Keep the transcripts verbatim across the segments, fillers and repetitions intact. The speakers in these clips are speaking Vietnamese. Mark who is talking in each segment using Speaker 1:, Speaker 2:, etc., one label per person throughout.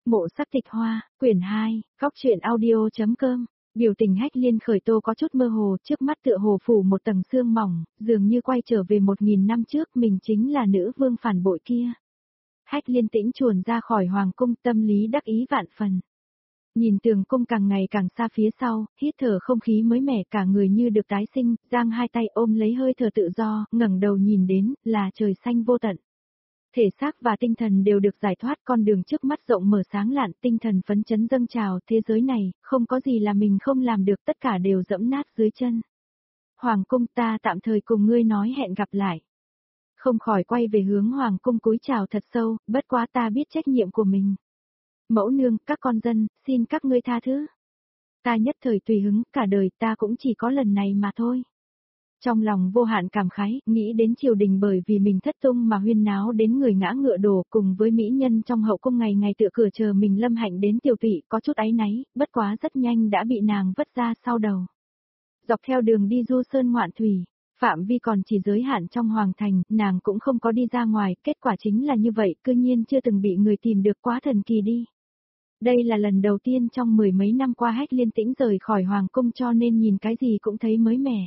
Speaker 1: Mộ sắc tịch hoa, quyển hai, góc truyện audio.com. Biểu tình Hách Liên khởi tô có chút mơ hồ, trước mắt tựa hồ phủ một tầng sương mỏng, dường như quay trở về một nghìn năm trước, mình chính là nữ vương phản bội kia. Hách Liên tĩnh chuồn ra khỏi hoàng cung, tâm lý đắc ý vạn phần. Nhìn tường cung càng ngày càng xa phía sau, hít thở không khí mới mẻ, cả người như được tái sinh, giang hai tay ôm lấy hơi thở tự do, ngẩng đầu nhìn đến, là trời xanh vô tận. Thể xác và tinh thần đều được giải thoát, con đường trước mắt rộng mở sáng lạn, tinh thần phấn chấn dâng trào, thế giới này, không có gì là mình không làm được, tất cả đều dẫm nát dưới chân. Hoàng cung, ta tạm thời cùng ngươi nói hẹn gặp lại. Không khỏi quay về hướng hoàng cung cúi chào thật sâu, bất quá ta biết trách nhiệm của mình. Mẫu nương, các con dân, xin các ngươi tha thứ. Ta nhất thời tùy hứng, cả đời ta cũng chỉ có lần này mà thôi. Trong lòng vô hạn cảm khái, nghĩ đến triều đình bởi vì mình thất tung mà huyên náo đến người ngã ngựa đổ, cùng với mỹ nhân trong hậu cung ngày ngày tựa cửa chờ mình lâm hạnh đến tiểu tụy, có chút áy náy, bất quá rất nhanh đã bị nàng vất ra sau đầu. Dọc theo đường đi du sơn ngoạn thủy, phạm vi còn chỉ giới hạn trong hoàng thành, nàng cũng không có đi ra ngoài, kết quả chính là như vậy, cư nhiên chưa từng bị người tìm được, quá thần kỳ đi. Đây là lần đầu tiên trong mười mấy năm qua Hách Liên tĩnh rời khỏi hoàng cung, cho nên nhìn cái gì cũng thấy mới mẻ.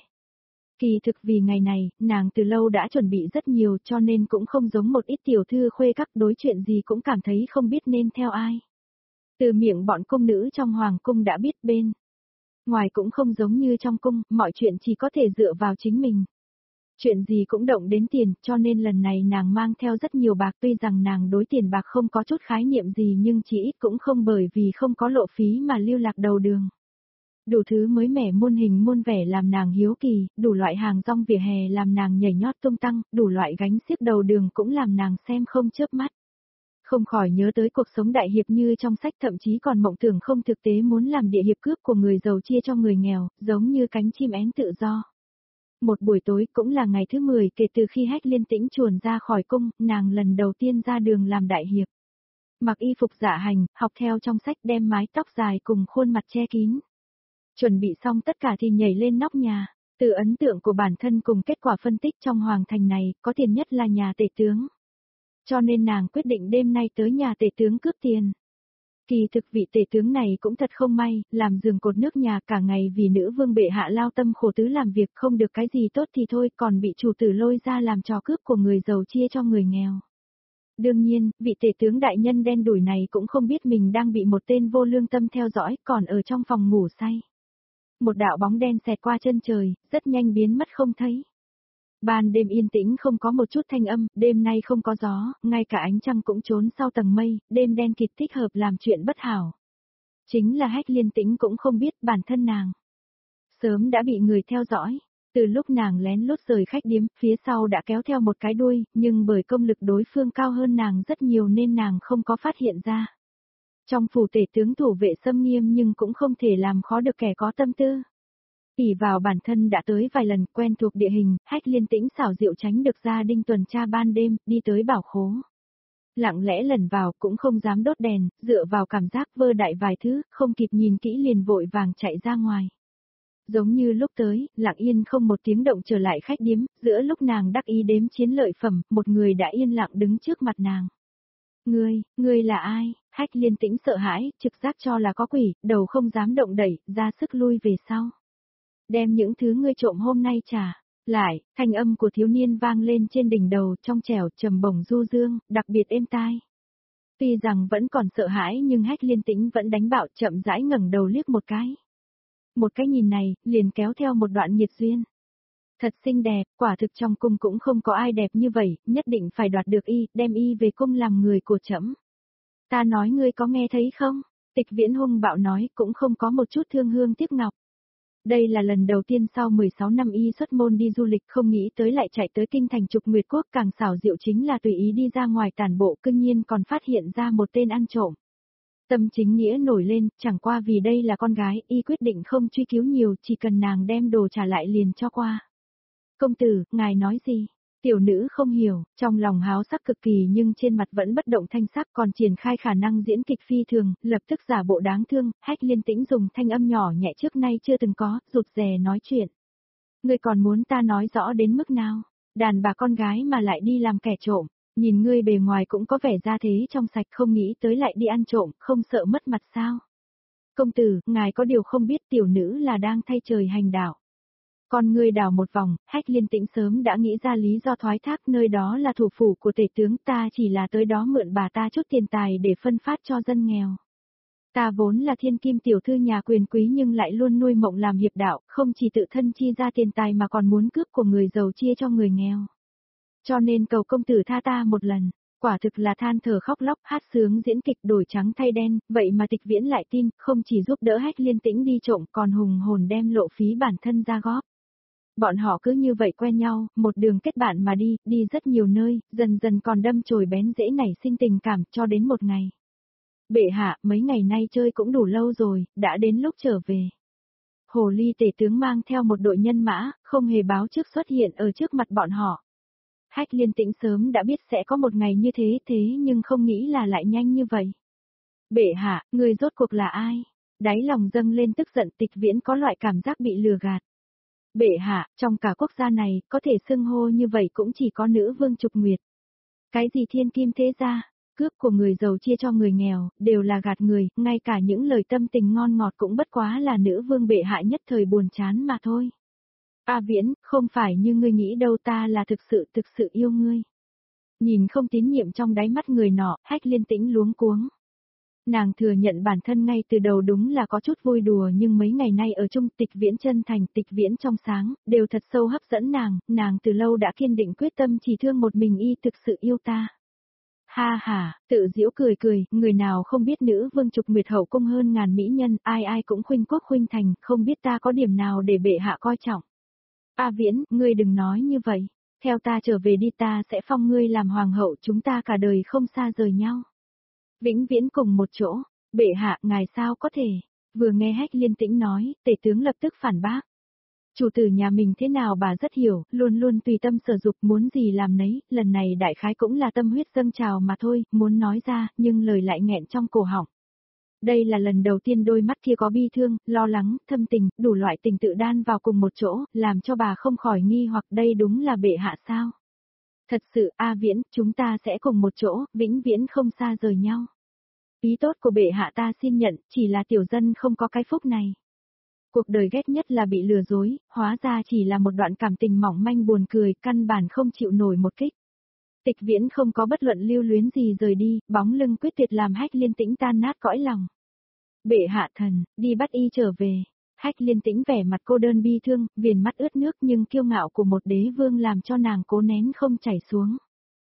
Speaker 1: Kỳ thực vì ngày này, nàng từ lâu đã chuẩn bị rất nhiều, cho nên cũng không giống một ít tiểu thư khuê các, đối chuyện gì cũng cảm thấy không biết nên theo ai. Từ miệng bọn cung nữ trong hoàng cung đã biết bên ngoài cũng không giống như trong cung, mọi chuyện chỉ có thể dựa vào chính mình. Chuyện gì cũng động đến tiền, cho nên lần này nàng mang theo rất nhiều bạc, tuy rằng nàng đối tiền bạc không có chút khái niệm gì nhưng chỉ ít cũng không bởi vì không có lộ phí mà lưu lạc đầu đường. Đủ thứ mới mẻ muôn hình muôn vẻ làm nàng hiếu kỳ, đủ loại hàng rong vỉa hè làm nàng nhảy nhót tung tăng, đủ loại gánh xiếc đầu đường cũng làm nàng xem không chớp mắt. Không khỏi nhớ tới cuộc sống đại hiệp như trong sách, thậm chí còn mộng tưởng không thực tế muốn làm địa hiệp cướp của người giàu chia cho người nghèo, giống như cánh chim én tự do. Một buổi tối cũng là ngày thứ mười kể từ khi Hách Liên tĩnh chuồn ra khỏi cung, nàng lần đầu tiên ra đường làm đại hiệp. Mặc y phục dạ hành, học theo trong sách, đem mái tóc dài cùng khuôn mặt che kín. Chuẩn bị xong tất cả thì nhảy lên nóc nhà, từ ấn tượng của bản thân cùng kết quả phân tích trong hoàng thành này, có tiền nhất là nhà tể tướng. Cho nên nàng quyết định đêm nay tới nhà tể tướng cướp tiền. Kỳ thực vị tể tướng này cũng thật không may, làm giường cột nước nhà cả ngày vì nữ vương bệ hạ lao tâm khổ tứ làm việc, không được cái gì tốt thì thôi, còn bị chủ tử lôi ra làm trò cướp của người giàu chia cho người nghèo. Đương nhiên, vị tể tướng đại nhân đen đủi này cũng không biết mình đang bị một tên vô lương tâm theo dõi, còn ở trong phòng ngủ say. Một đạo bóng đen xẹt qua chân trời, rất nhanh biến mất không thấy. Ban đêm yên tĩnh không có một chút thanh âm, đêm nay không có gió, ngay cả ánh trăng cũng trốn sau tầng mây, đêm đen kịt thích hợp làm chuyện bất hảo. Chính là Hách Liên tĩnh cũng không biết bản thân nàng sớm đã bị người theo dõi, từ lúc nàng lén lút rời khách điếm, phía sau đã kéo theo một cái đuôi, nhưng bởi công lực đối phương cao hơn nàng rất nhiều nên nàng không có phát hiện ra. Trong phủ tể tướng thủ vệ xâm nghiêm nhưng cũng không thể làm khó được kẻ có tâm tư. ỷ vào bản thân đã tới vài lần, quen thuộc địa hình, Hách Liên tĩnh xảo diệu tránh được gia đình tuần tra ban đêm, đi tới bảo khố. Lặng lẽ lần vào, cũng không dám đốt đèn, dựa vào cảm giác vơ đại vài thứ, không kịp nhìn kỹ liền vội vàng chạy ra ngoài. Giống như lúc tới, lặng yên không một tiếng động trở lại khách điếm, giữa lúc nàng đắc ý đếm chiến lợi phẩm, một người đã yên lặng đứng trước mặt nàng. Ngươi, ngươi là ai? Hách Liên tĩnh sợ hãi, trực giác cho là có quỷ, đầu không dám động đẩy, ra sức lui về sau. Đem những thứ ngươi trộm hôm nay trả lại, thanh âm của thiếu niên vang lên trên đỉnh đầu, trong trẻo trầm bổng du dương, đặc biệt êm tai. Tuy rằng vẫn còn sợ hãi nhưng Hách Liên tĩnh vẫn đánh bạo, chậm rãi ngẩng đầu liếc một cái. Một cái nhìn này, liền kéo theo một đoạn nhiệt duyên. Thật xinh đẹp, quả thực trong cung cũng không có ai đẹp như vậy, nhất định phải đoạt được y, đem y về cung làm người của trẫm. Ta nói ngươi có nghe thấy không? Tịch Viễn hung bạo nói, cũng không có một chút thương hương tiếc ngọc. Đây là lần đầu tiên sau mười sáu năm y xuất môn đi du lịch, không nghĩ tới lại chạy tới kinh thành Trục Nguyệt Quốc, càng xảo diệu chính là tùy ý đi ra ngoài tản bộ, cương nhiên còn phát hiện ra một tên ăn trộm. Tâm chính nghĩa nổi lên, chẳng qua vì đây là con gái, y quyết định không truy cứu nhiều, chỉ cần nàng đem đồ trả lại liền cho qua. Công tử, ngài nói gì? Tiểu nữ không hiểu, trong lòng háo sắc cực kỳ nhưng trên mặt vẫn bất động thanh sắc, còn triển khai khả năng diễn kịch phi thường, lập tức giả bộ đáng thương. Hách Liên tĩnh dùng thanh âm nhỏ nhẹ trước nay chưa từng có, rụt rè nói chuyện. Ngươi còn muốn ta nói rõ đến mức nào? Đàn bà con gái mà lại đi làm kẻ trộm, Nhìn ngươi bề ngoài cũng có vẻ ra thế trong sạch, không nghĩ tới lại đi ăn trộm, không sợ mất mặt sao? Công tử, ngài có điều không biết tiểu nữ là đang thay trời hành đạo. Con ngươi đảo một vòng, Hách Liên Tĩnh sớm đã nghĩ ra lý do thoái thác, nơi đó là thủ phủ của tể tướng, ta chỉ là tới đó mượn bà ta chút tiền tài để phân phát cho dân nghèo. Ta vốn là thiên kim tiểu thư nhà quyền quý nhưng lại luôn nuôi mộng làm hiệp đạo, không chỉ tự thân chi ra tiền tài mà còn muốn cướp của người giàu chia cho người nghèo. Cho nên cầu công tử tha ta một lần. Quả thực là than thở khóc lóc, hát sướng diễn kịch đổi trắng thay đen, vậy mà Tịch Viễn lại tin, không chỉ giúp đỡ Hách Liên Tĩnh đi trộm còn hùng hồn đem lộ phí bản thân ra góp. Bọn họ cứ như vậy quen nhau, một đường kết bạn mà đi, đi rất nhiều nơi, dần dần còn đâm chồi bén rễ nảy sinh tình cảm cho đến một ngày. Bệ hạ, mấy ngày nay chơi cũng đủ lâu rồi, đã đến lúc trở về. Hồ ly tể tướng mang theo một đội nhân mã, không hề báo trước xuất hiện ở trước mặt bọn họ. Hách Liên Tĩnh sớm đã biết sẽ có một ngày như thế thế nhưng không nghĩ là lại nhanh như vậy. Bệ hạ, người rốt cuộc là ai? Đáy lòng dâng lên tức giận, Tịch Viễn có loại cảm giác bị lừa gạt. Bệ hạ, trong cả quốc gia này, có thể xưng hô như vậy cũng chỉ có nữ vương Trục Nguyệt. Cái gì thiên kim thế gia, cướp của người giàu chia cho người nghèo, đều là gạt người, ngay cả những lời tâm tình ngon ngọt cũng bất quá là nữ vương bệ hạ nhất thời buồn chán mà thôi. A Viễn, không phải như ngươi nghĩ đâu, ta là thực sự thực sự yêu ngươi. Nhìn không tín nhiệm trong đáy mắt người nọ, Hách Liên Tĩnh luống cuống. Nàng thừa nhận bản thân ngay từ đầu đúng là có chút vui đùa nhưng mấy ngày nay ở chung Tịch Viễn chân thành, Tịch Viễn trong sáng, đều thật sâu hấp dẫn nàng, nàng từ lâu đã kiên định quyết tâm chỉ thương một mình y, thực sự yêu ta. Ha ha, tự giễu cười cười, người nào không biết nữ vương Trục Nguyệt hậu cung hơn ngàn mỹ nhân, ai ai cũng khuynh quốc khuynh thành, không biết ta có điểm nào để bệ hạ coi trọng. A Viễn, ngươi đừng nói như vậy, theo ta trở về đi, ta sẽ phong ngươi làm hoàng hậu, chúng ta cả đời không xa rời nhau. Vĩnh viễn cùng một chỗ, bệ hạ, ngài sao có thể, vừa nghe Hách Liên Tĩnh nói, tể tướng lập tức phản bác. Chủ tử nhà mình thế nào bà rất hiểu, luôn luôn tùy tâm sở dục, muốn gì làm nấy, lần này đại khái cũng là tâm huyết dâng trào mà thôi, muốn nói ra, nhưng lời lại nghẹn trong cổ họng. Đây là lần đầu tiên đôi mắt kia có bi thương, lo lắng, thâm tình, đủ loại tình tự đan vào cùng một chỗ, làm cho bà không khỏi nghi hoặc đây đúng là bệ hạ sao. Thật sự, A Viễn, chúng ta sẽ cùng một chỗ, vĩnh viễn không xa rời nhau. Ý tốt của bệ hạ ta xin nhận, chỉ là tiểu dân không có cái phúc này. Cuộc đời ghét nhất là bị lừa dối, hóa ra chỉ là một đoạn cảm tình mỏng manh buồn cười, căn bản không chịu nổi một kích. Tịch Viễn không có bất luận lưu luyến gì rời đi, bóng lưng quyết tuyệt làm Hách Liên Tĩnh tan nát cõi lòng. Bệ hạ thần, đi bắt y trở về. Hách Liên Tĩnh vẻ mặt cô đơn bi thương, viền mắt ướt nước nhưng kiêu ngạo của một đế vương làm cho nàng cố nén không chảy xuống.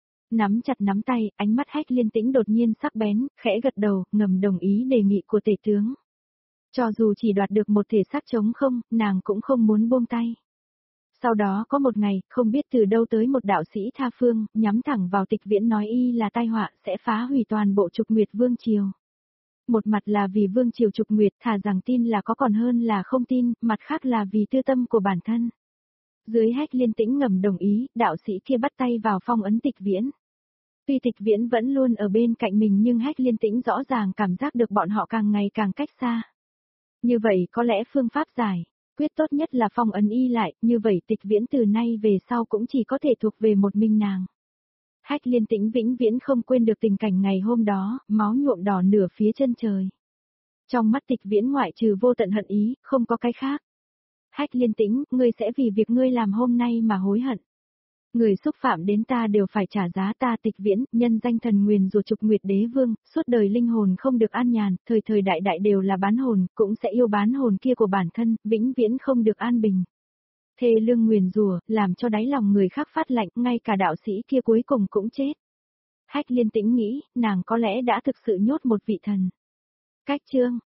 Speaker 1: Nắm chặt nắm tay, ánh mắt Hách Liên Tĩnh đột nhiên sắc bén, khẽ gật đầu, ngầm đồng ý đề nghị của tể tướng. Cho dù chỉ đoạt được một thể xác trống không, nàng cũng không muốn buông tay. Sau đó có một ngày, không biết từ đâu tới một đạo sĩ tha phương, nhắm thẳng vào Tịch Viễn nói y là tai họa, sẽ phá hủy toàn bộ Trục Nguyệt Vương Triều. Một mặt là vì Vương Triều Trục Nguyệt thà rằng tin là có còn hơn là không tin, mặt khác là vì tư tâm của bản thân. Dưới Hách Liên Tĩnh ngầm đồng ý, đạo sĩ kia bắt tay vào phong ấn Tịch Viễn. Tuy Tịch Viễn vẫn luôn ở bên cạnh mình nhưng Hách Liên Tĩnh rõ ràng cảm giác được bọn họ càng ngày càng cách xa. Như vậy có lẽ phương pháp giải, quyết tốt nhất là phong ấn y lại, như vậy Tịch Viễn từ nay về sau cũng chỉ có thể thuộc về một mình nàng. Hách Liên Tĩnh vĩnh viễn không quên được tình cảnh ngày hôm đó, máu nhuộm đỏ nửa phía chân trời. Trong mắt Tịch Viễn ngoại trừ vô tận hận ý, không có cái khác. Hách Liên Tĩnh, ngươi sẽ vì việc ngươi làm hôm nay mà hối hận. Người xúc phạm đến ta đều phải trả giá, ta Tịch Viễn, nhân danh thần nguyền rủa Trục Nguyệt Đế Vương, suốt đời linh hồn không được an nhàn, thời thời đại đại đều là bán hồn, cũng sẽ yêu bán hồn kia của bản thân, vĩnh viễn không được an bình. Thề lương nguyền rủa, làm cho đáy lòng người khác phát lạnh, ngay cả đạo sĩ kia cuối cùng cũng chết. Hách Liên Tĩnh nghĩ, nàng có lẽ đã thực sự nhốt một vị thần. Cách chương